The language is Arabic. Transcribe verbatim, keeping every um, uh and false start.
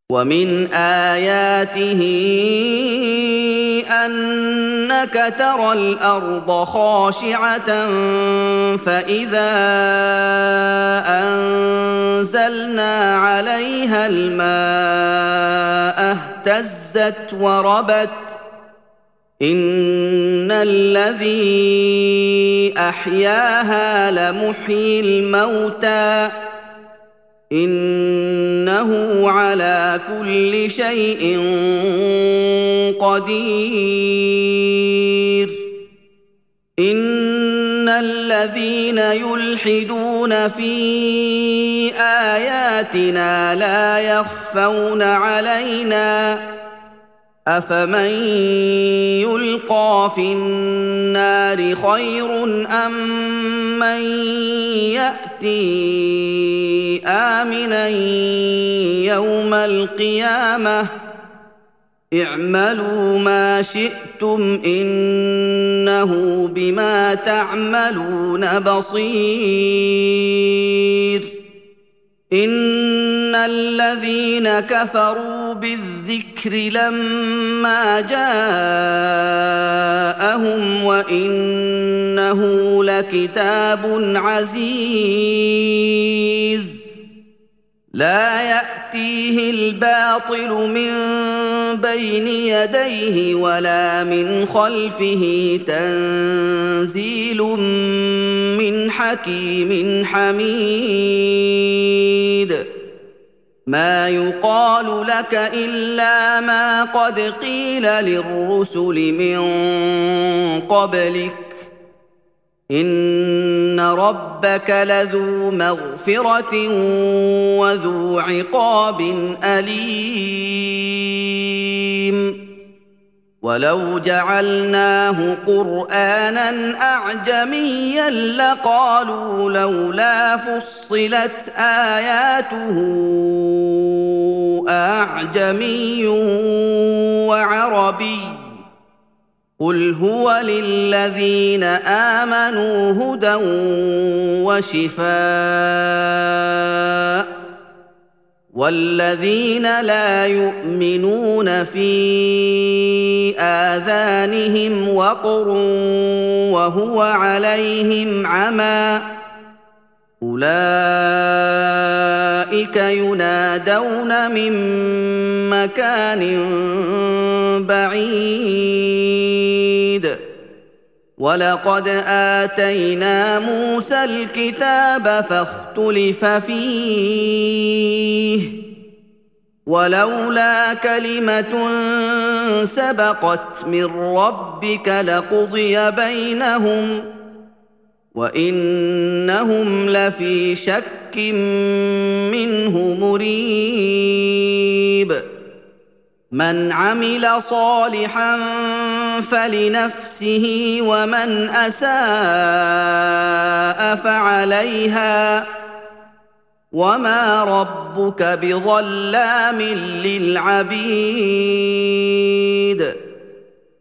ومن آياته أنك ترى الأرض خاشعة فإذا أنزلنا عليها الماء اهتزت وربت إن الذي أحياها لمحيي الموتى إنه على كل شيء قدير إن الذين يلحدون في آياتنا لا يخفون علينا أفمن يلقى في النار خير أم من يأتي آمنا يوم القيامة اعملوا ما شئتم إنه بما تعملون بصير إن الذين كفروا بالذكر لما جاءهم وإنه لكتاب عزيز لا يأتيه الباطل من بين يديه ولا من خلفه تنزيل من حكيم حميد ما يقال لك إلا ما قد قيل للرسل من قبلك إن ربك لذو مغفرة وذو عقاب أليم ولو جعلناه قرآنا أعجميا لقالوا لولا فصلت آياته أعجمي وعربي قل هو للذين آمنوا هدى وشفاء والذين لا يؤمنون في آذانهم وقر وهو عليهم عمى أولئك ينادون من مكان بعيد ولقد آتينا موسى الكتاب فاختلف فيه ولولا كلمة سبقت من ربك لقضي بينهم وإنهم لفي شك منه مريب من عمل صالحا فلنفسه ومن أساء فعليها وما ربك بظلام للعبيد